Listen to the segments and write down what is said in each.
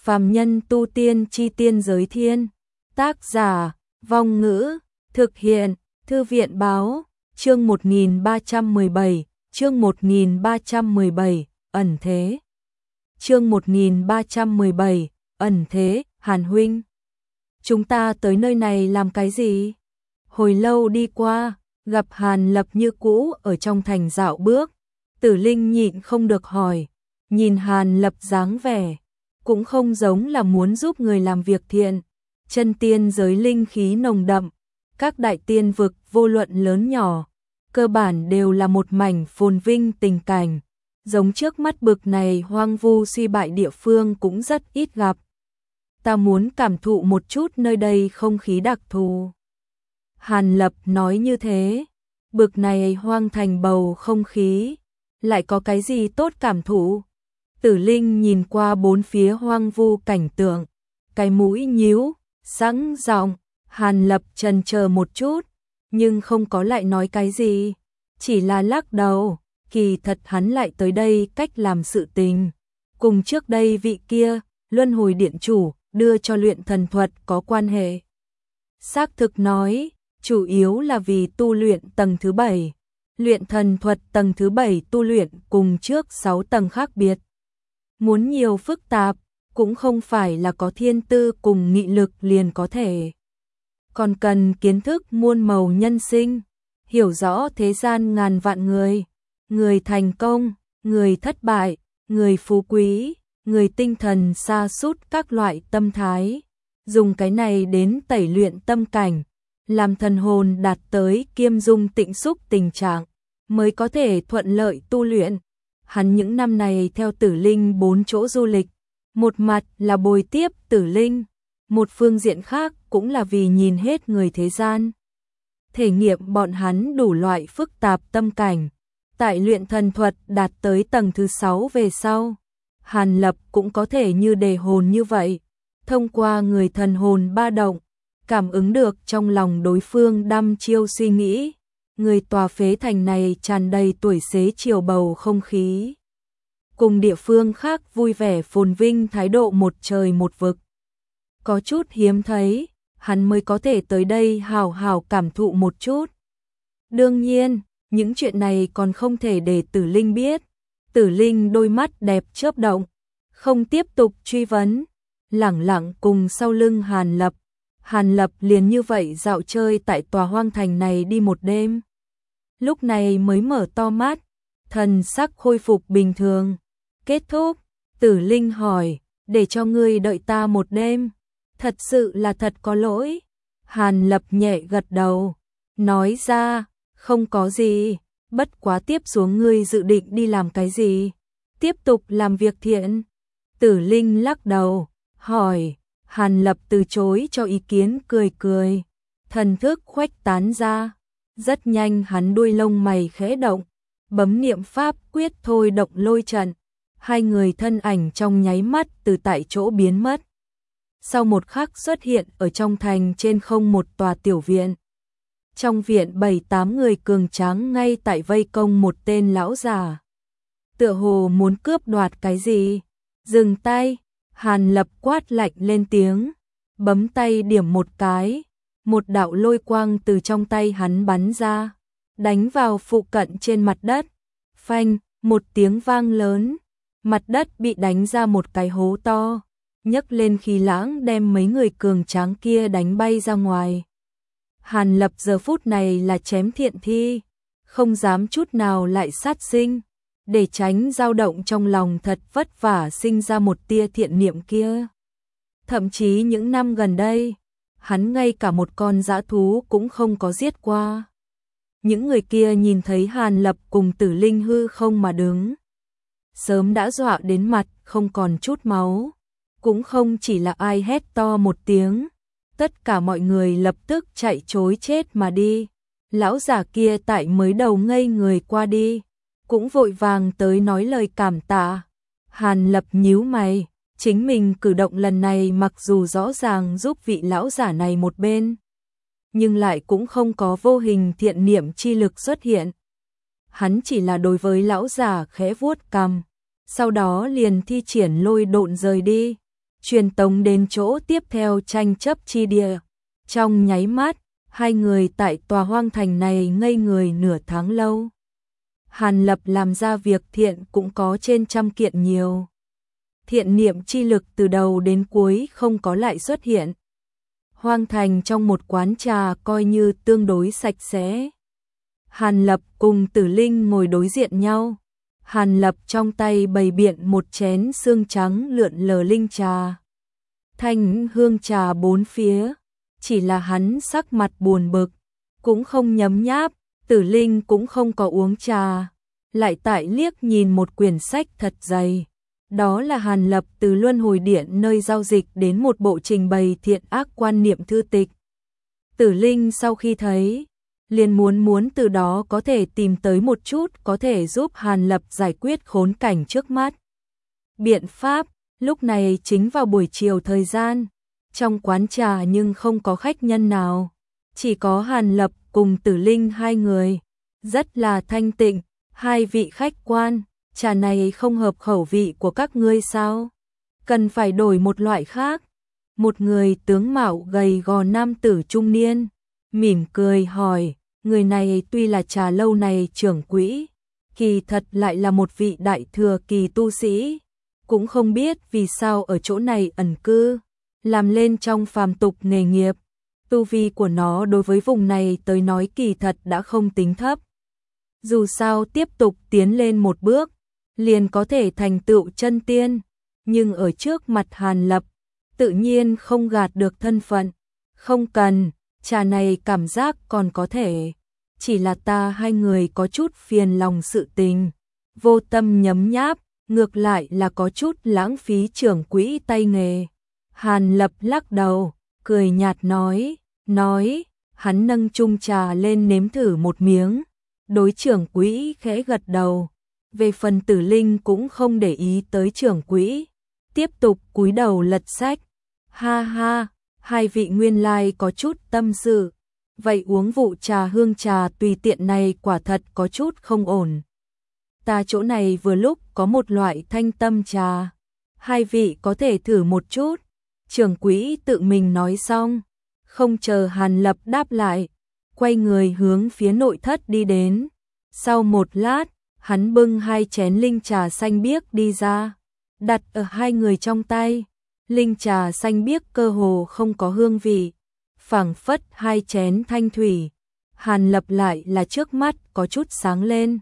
Phàm nhân tu tiên chi tiên giới thiên. Tác giả, Vong Ngữ, thực hiện, Thư viện báo, chương 1317, chương 1317, ẩn thế. Chương 1317, ẩn thế, Hàn huynh. Chúng ta tới nơi này làm cái gì? Hồi lâu đi qua, gặp Hàn Lập như cũ ở trong thành dạo bước. Tử Linh nhịn không được hỏi, nhìn Hàn Lập dáng vẻ, cũng không giống là muốn giúp người làm việc thiện. Chân tiên giới linh khí nồng đậm, các đại tiên vực vô luận lớn nhỏ, cơ bản đều là một mảnh phồn vinh tình cảnh, giống trước mắt bực này hoang vu suy bại địa phương cũng rất ít gặp. Ta muốn cảm thụ một chút nơi đây không khí đặc thù. Hàn Lập nói như thế, bực này hoang thành bầu không khí, lại có cái gì tốt cảm thụ? Tử Linh nhìn qua bốn phía hoang vu cảnh tượng, cái mũi nhíu, sẵn giọng. Hàn Lập chần chờ một chút, nhưng không có lại nói cái gì, chỉ là lắc đầu. Kỳ thật hắn lại tới đây cách làm sự tình, cùng trước đây vị kia, Luân Hồi Điện Chủ, đưa cho luyện thần thuật có quan hệ. Xác thực nói, chủ yếu là vì tu luyện tầng thứ 7. Luyện thần thuật tầng thứ 7 tu luyện cùng trước 6 tầng khác biệt. Muốn nhiều phức tạp, cũng không phải là có thiên tư cùng nghị lực liền có thể. Còn cần kiến thức muôn màu nhân sinh, hiểu rõ thế gian ngàn vạn người, người thành công, người thất bại, người phú quý, người tinh thần sa sút các loại tâm thái, dùng cái này đến tẩy luyện tâm cảnh, làm thần hồn đạt tới kiêm dung tịnh xúc tình trạng, mới có thể thuận lợi tu luyện. Hắn những năm này theo Tử Linh 4 chỗ du lịch, một mặt là bồi tiếp Tử Linh, một phương diện khác cũng là vì nhìn hết người thế gian, thể nghiệm bọn hắn đủ loại phức tạp tâm cảnh. Tại luyện thần thuật đạt tới tầng thứ 6 về sau, Hàn Lập cũng có thể như đề hồn như vậy, thông qua người thần hồn ba động, cảm ứng được trong lòng đối phương đăm chiêu suy nghĩ. Người tòa phế thành này tràn đầy tuổi xế chiều bầu không khí, cùng địa phương khác vui vẻ phồn vinh thái độ một trời một vực. Có chút hiếm thấy, hắn mới có thể tới đây hào hào cảm thụ một chút. Đương nhiên, những chuyện này còn không thể để Tử Linh biết. Tử Linh đôi mắt đẹp chớp động, không tiếp tục truy vấn, lẳng lặng cùng sau lưng Hàn Lập. Hàn Lập liền như vậy dạo chơi tại tòa hoang thành này đi một đêm. Lúc này mới mở to mắt, thần sắc khôi phục bình thường. Kết thúc, Tử Linh hỏi, để cho ngươi đợi ta một đêm. Thật sự là thật có lỗi. Hàn Lập nhẹ gật đầu, nói ra, không có gì, bất quá tiếp xuống ngươi dự định đi làm cái gì? Tiếp tục làm việc thiện. Tử Linh lắc đầu, hỏi. Hàn Lập từ chối cho ý kiến, cười cười, thần thức khuếch tán ra. Rất nhanh hắn đuôi lông mày khẽ động, bấm niệm pháp quyết thôi động lôi trận. Hai người thân ảnh trong nháy mắt từ tại chỗ biến mất. Sau một khắc xuất hiện ở trong thành trên không một tòa tiểu viện. Trong viện 7-8 người cường tráng ngay tại vây công một tên lão già. Tựa hồ muốn cướp đoạt cái gì? Dừng tay, Hàn Lập quát lạnh lên tiếng, bấm tay điểm một cái, một đạo lôi quang từ trong tay hắn bắn ra, đánh vào phụ cận trên mặt đất. Phanh, một tiếng vang lớn, mặt đất bị đánh ra một cái hố to, nhấc lên khí lãng đem mấy người cường tráng kia đánh bay ra ngoài. Hàn Lập giờ phút này là chém thiện thi, không dám chút nào lại sát sinh, để tránh dao động trong lòng thật vất vả sinh ra một tia thiện niệm kia. Thậm chí những năm gần đây, hắn ngay cả một con dã thú cũng không có giết qua. Những người kia nhìn thấy Hàn Lập cùng Tử Linh hư không mà đứng, sớm đã dọa đến mặt không còn chút máu. Cũng không chỉ là ai hét to một tiếng, tất cả mọi người lập tức chạy trối chết mà đi. Lão già kia tại mới đầu ngây người qua đi, cũng vội vàng tới nói lời cảm tạ. Hàn Lập nhíu mày, chính mình cử động lần này mặc dù rõ ràng giúp vị lão giả này một bên, nhưng lại cũng không có vô hình thiện niệm chi lực xuất hiện. Hắn chỉ là đối với lão giả khẽ vuốt cằm, sau đó liền thi triển lôi độn rời đi. truyền tống đến chỗ tiếp theo tranh chấp chi địa. Trong nháy mắt, hai người tại tòa hoang thành này ngây người nửa tháng lâu. Hàn Lập làm ra việc thiện cũng có trên 100 kiện nhiều. Thiện niệm chi lực từ đầu đến cuối không có lại xuất hiện. Hoang thành trong một quán trà coi như tương đối sạch sẽ. Hàn Lập cùng Tử Linh ngồi đối diện nhau. Hàn Lập trong tay bày biện một chén xương trắng lượn lờ linh trà. Thanh hương trà bốn phía, chỉ là hắn sắc mặt buồn bực, cũng không nhấm nháp, Tử Linh cũng không có uống trà, lại tại liếc nhìn một quyển sách thật dày. Đó là Hàn Lập từ Luân Hồi Điện nơi giao dịch đến một bộ trình bày thiện ác quan niệm thư tịch. Tử Linh sau khi thấy, liền muốn từ đó có thể tìm tới một chút có thể giúp Hàn Lập giải quyết khốn cảnh trước mắt. Biện pháp, lúc này chính vào buổi chiều thời gian, trong quán trà nhưng không có khách nhân nào, chỉ có Hàn Lập cùng Tử Linh hai người, rất là thanh tịnh. Hai vị khách quan, trà này không hợp khẩu vị của các ngươi sao? Cần phải đổi một loại khác. Một người tướng mạo gầy gò nam tử trung niên, mỉm cười hỏi, người này tuy là trà lâu này trưởng quỹ, kỳ thật lại là một vị đại thừa kỳ tu sĩ, cũng không biết vì sao ở chỗ này ẩn cư, làm lên trong phàm tục nghề nghiệp. Tu vi của nó đối với vùng này tới nói kỳ thật đã không tính thấp. Dù sao tiếp tục tiến lên một bước, liền có thể thành tựu chân tiên, nhưng ở trước mặt Hàn Lập, tự nhiên không gạt được thân phận. Không cần, trà này cảm giác còn có thể, chỉ là ta hai người có chút phiền lòng sự tình, vô tâm nhấm nháp, ngược lại là có chút lãng phí trưởng quỹ tay nghề. Hàn Lập lắc đầu, cười nhạt nói, hắn nâng chung trà lên nếm thử một miếng. Đối trưởng quỹ khẽ gật đầu, về phần Tử Linh cũng không để ý tới trưởng quỹ, tiếp tục cúi đầu lật sách. Ha ha, hai vị nguyên lai có chút tâm sự, vậy uống vụ trà hương trà tùy tiện này quả thật có chút không ổn. Ta chỗ này vừa lúc có một loại thanh tâm trà, hai vị có thể thử một chút. Trưởng quỹ tự mình nói xong, không chờ Hàn Lập đáp lại, quay người hướng phía nội thất đi đến. Sau một lát, hắn bưng hai chén linh trà xanh biếc đi ra, đặt ở hai người trong tay. Linh trà xanh biếc cơ hồ không có hương vị, phảng phất hai chén thanh thủy. Hàn Lập lại là trước mắt có chút sáng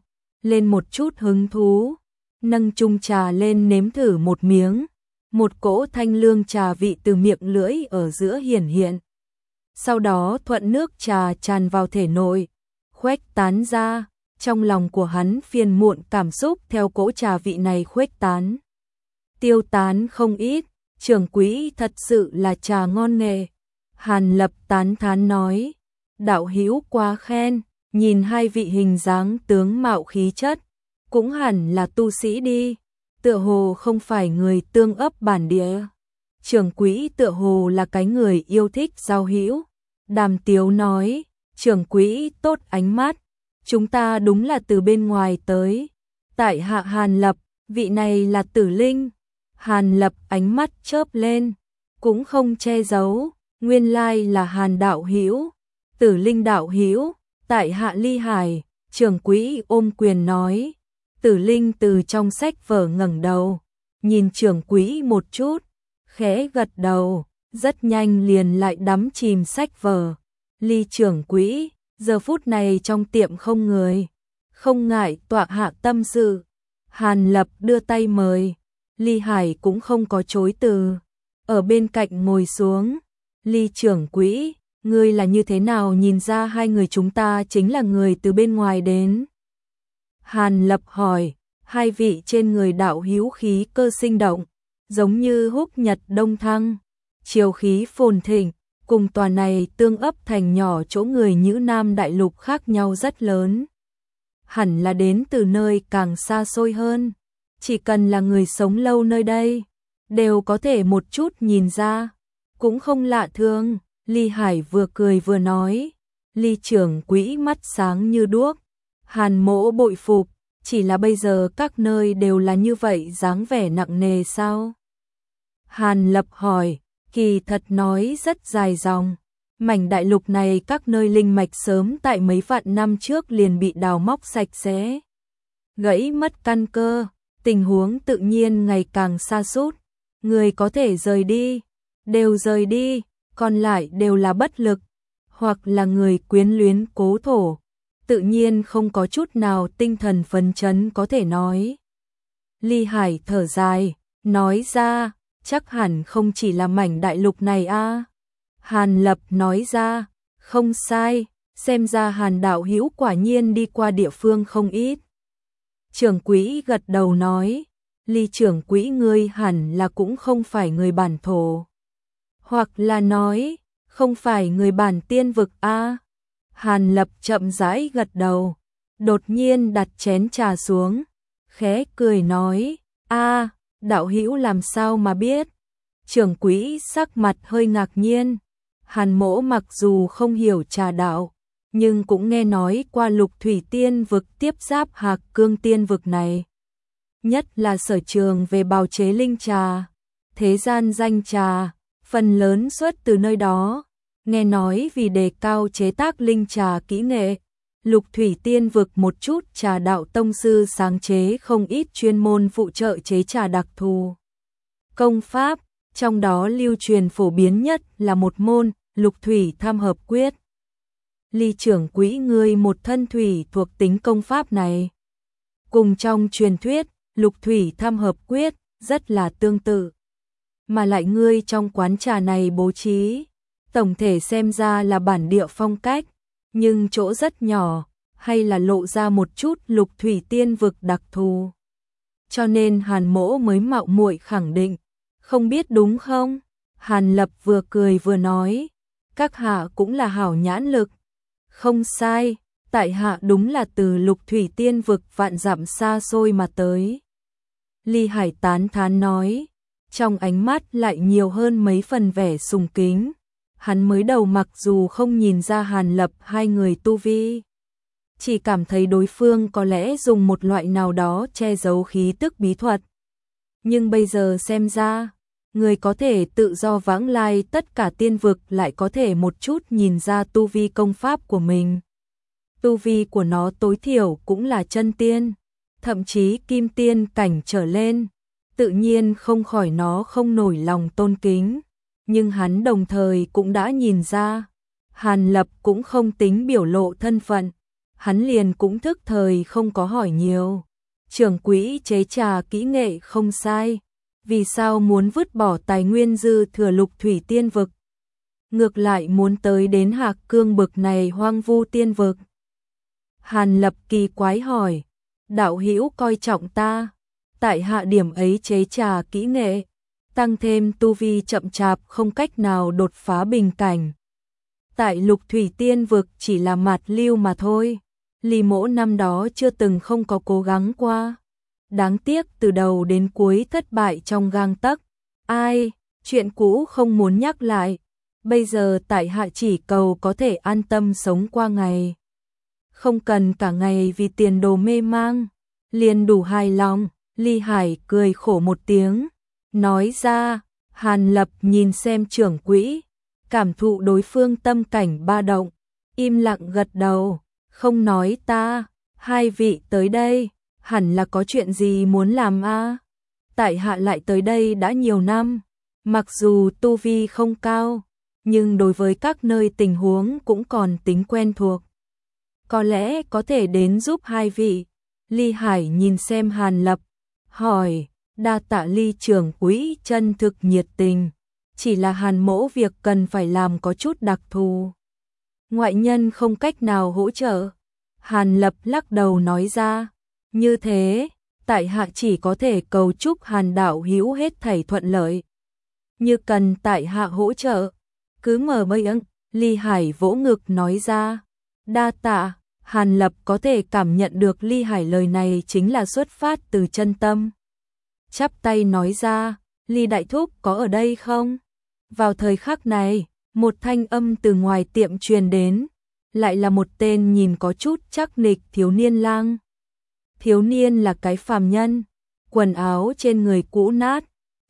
lên một chút hứng thú, nâng chung trà lên nếm thử một miếng. Một cỗ thanh lương trà vị từ miệng lưỡi ở giữa hiển hiện. Sau đó thuận nước trà tràn vào thể nội, khuếch tán ra, trong lòng của hắn phiền muộn cảm xúc theo cỗ trà vị này khuếch tán. Tiêu tán không ít, trưởng quỹ thật sự là trà ngon nghề. Hàn Lập tán thán nói, đạo hữu quá khen, nhìn hai vị hình dáng tướng mạo khí chất, cũng hẳn là tu sĩ đi, tựa hồ không phải người tương ấp bản địa. Trưởng quỹ tựa hồ là cái người yêu thích giao hữu. Đàm Tiếu nói, trưởng quỹ tốt ánh mắt, chúng ta đúng là từ bên ngoài tới. Tại hạ Hàn Lập, vị này là Tử Linh. Hàn Lập ánh mắt chớp lên, cũng không che giấu, nguyên lai là Hàn đạo hữu. Tử Linh đạo hữu, tại hạ Ly Hải. Trưởng quỹ ôm quyền nói. Tử Linh từ trong sách vở ngẩng đầu, nhìn trưởng quỹ một chút, khẽ gật đầu, rất nhanh liền lại đắm chìm sách vở. Ly trưởng quỹ, giờ phút này trong tiệm không người, không ngại tọa hạ tâm sự. Hàn Lập đưa tay mời, Ly Hải cũng không có chối từ, ở bên cạnh ngồi xuống. Ly trưởng quỹ, ngươi là như thế nào nhìn ra hai người chúng ta chính là người từ bên ngoài đến? Hàn Lập hỏi, hai vị trên người đạo hữu khí cơ sinh động, giống như húc nhật đông thăng, chiều khí phồn thịnh, cùng tòa này tương ấp thành nhỏ chỗ người Nhữ Nam đại lục khác nhau rất lớn. Hẳn là đến từ nơi càng xa xôi hơn, chỉ cần là người sống lâu nơi đây, đều có thể một chút nhìn ra, cũng không lạ thường. Ly Hải vừa cười vừa nói, Ly trưởng quỹ mắt sáng như đuốc. Hàn mỗ bội phục, chỉ là bây giờ các nơi đều là như vậy dáng vẻ nặng nề sao? Hàn Lập hỏi, kỳ thật nói rất dài dòng. Mảnh đại lục này các nơi linh mạch sớm tại mấy vạn năm trước liền bị đào móc sạch sẽ. Gãy mất căn cơ, tình huống tự nhiên ngày càng sa sút. Người có thể rời đi, đều rời đi, còn lại đều là bất lực, hoặc là người quyến luyến cố thổ, tự nhiên không có chút nào tinh thần phấn chấn có thể nói. Ly Hải thở dài, nói ra, chắc hẳn không chỉ là mảnh đại lục này a. Hàn Lập nói ra, không sai, xem ra Hàn đạo hữu quả nhiên đi qua địa phương không ít. Trưởng quỹ gật đầu nói, Ly trưởng quỹ ngươi hẳn là cũng không phải người bản thổ. Hoặc là nói, không phải người bản tiên vực a. Hàn Lập chậm rãi gật đầu, đột nhiên đặt chén trà xuống, khẽ cười nói, a, đạo hữu làm sao mà biết? Trưởng quỹ sắc mặt hơi ngạc nhiên. Hàn Mỗ mặc dù không hiểu trà đạo, nhưng cũng nghe nói qua Lục Thủy Tiên vực tiếp giáp Hạc Cương Tiên vực này. Nhất là sở trường về bào chế linh trà, thế gian danh trà, phần lớn xuất từ nơi đó. Nghe nói vì đề cao chế tác linh trà kỹ nghệ, Lục Thủy Tiên vực một chút trà đạo tông sư sáng chế không ít chuyên môn phụ trợ chế trà đặc thù. Công pháp, trong đó lưu truyền phổ biến nhất là một môn Lục Thủy Tham Hợp Quyết. Ly trưởng quỹ ngươi một thân thủy thuộc tính công pháp này. Cùng trong truyền thuyết, Lục Thủy Tham Hợp Quyết rất là tương tự. Mà lại ngươi trong quán trà này bố trí, tổng thể xem ra là bản địa phong cách, nhưng chỗ rất nhỏ, hay là lộ ra một chút Lục Thủy Tiên vực đặc thù. Cho nên Hàn Mỗ mới mạo muội khẳng định, không biết đúng không? Hàn Lập vừa cười vừa nói, các hạ cũng là hảo nhãn lực. Không sai, tại hạ đúng là từ Lục Thủy Tiên vực vạn dặm xa xôi mà tới. Ly Hải tán thán nói, trong ánh mắt lại nhiều hơn mấy phần vẻ sùng kính. Hắn mới đầu mặc dù không nhìn ra Hàn Lập hai người tu vi, chỉ cảm thấy đối phương có lẽ dùng một loại nào đó che giấu khí tức bí thuật. Nhưng bây giờ xem ra, người có thể tự do vãng lai tất cả tiên vực lại có thể một chút nhìn ra tu vi công pháp của mình. Tu vi của nó tối thiểu cũng là chân tiên, thậm chí kim tiên cảnh trở lên, tự nhiên không khỏi nó không nổi lòng tôn kính. Nhưng hắn đồng thời cũng đã nhìn ra, Hàn Lập cũng không tính biểu lộ thân phận, hắn liền cũng thức thời không có hỏi nhiều. Trưởng quỹ chế trà kỹ nghệ không sai, vì sao muốn vứt bỏ tài nguyên dư thừa Lục Thủy Tiên vực, ngược lại muốn tới đến Hạc Cương bực này hoang vu tiên vực? Hàn Lập kỳ quái hỏi, đạo hữu coi trọng ta, tại hạ điểm ấy chế trà kỹ nghệ, tăng thêm tu vi chậm chạp không cách nào đột phá bình cảnh. Tại Lục Thủy Tiên vực chỉ là mạt lưu mà thôi, Ly Mỗ năm đó chưa từng không có cố gắng qua. Đáng tiếc từ đầu đến cuối thất bại trong gang tấc. Ai, chuyện cũ không muốn nhắc lại. Bây giờ tại hạ chỉ cầu có thể an tâm sống qua ngày. Không cần cả ngày vì tiền đồ mê mang, liền đủ hài lòng. Ly Hải cười khổ một tiếng, nói ra. Hàn Lập nhìn xem trưởng quỹ, cảm thụ đối phương tâm cảnh ba động, im lặng gật đầu, không nói ta, hai vị tới đây, hẳn là có chuyện gì muốn làm a? Tại hạ lại tới đây đã nhiều năm, mặc dù tu vi không cao, nhưng đối với các nơi tình huống cũng còn tính quen thuộc. Có lẽ có thể đến giúp hai vị. Ly Hải nhìn xem Hàn Lập, hỏi, đa tạ Ly trưởng quỹ chân thực nhiệt tình, chỉ là Hàn Mỗ việc cần phải làm có chút đặc thù, ngoại nhân không cách nào hỗ trợ. Hàn Lập lắc đầu nói ra, như thế, tại hạ chỉ có thể cầu chúc Hàn đạo hữu hết thảy thuận lợi. Như cần tại hạ hỗ trợ, cứ mở mây ưng. Ly Hải vỗ ngực nói ra, đa tạ. Hàn Lập có thể cảm nhận được Ly Hải lời này chính là xuất phát từ chân tâm. Chắp tay nói ra, Ly đại thúc có ở đây không? Vào thời khắc này, một thanh âm từ ngoài tiệm truyền đến, lại là một tên nhìn có chút chắc nịch thiếu niên lang. Thiếu niên là cái phàm nhân, quần áo trên người cũ nát,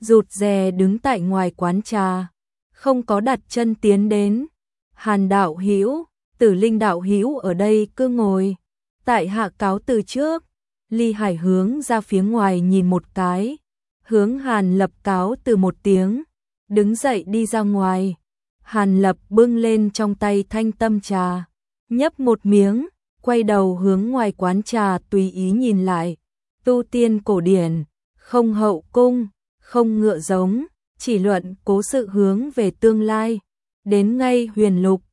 rụt rè đứng tại ngoài quán trà, không có đặt chân tiến đến. Hàn đạo hữu, Tử Linh đạo hữu ở đây cứ ngồi, tại hạ cáo từ trước. Ly Hải hướng ra phía ngoài nhìn một cái, hướng Hàn Lập cáo từ một tiếng, đứng dậy đi ra ngoài. Hàn Lập bưng lên trong tay thanh tâm trà, nhấp một miếng, quay đầu hướng ngoài quán trà tùy ý nhìn lại. Tu tiên cổ điển, không hậu cung, không ngựa giống, chỉ luận cố sự hướng về tương lai. Đến ngay huyền lục,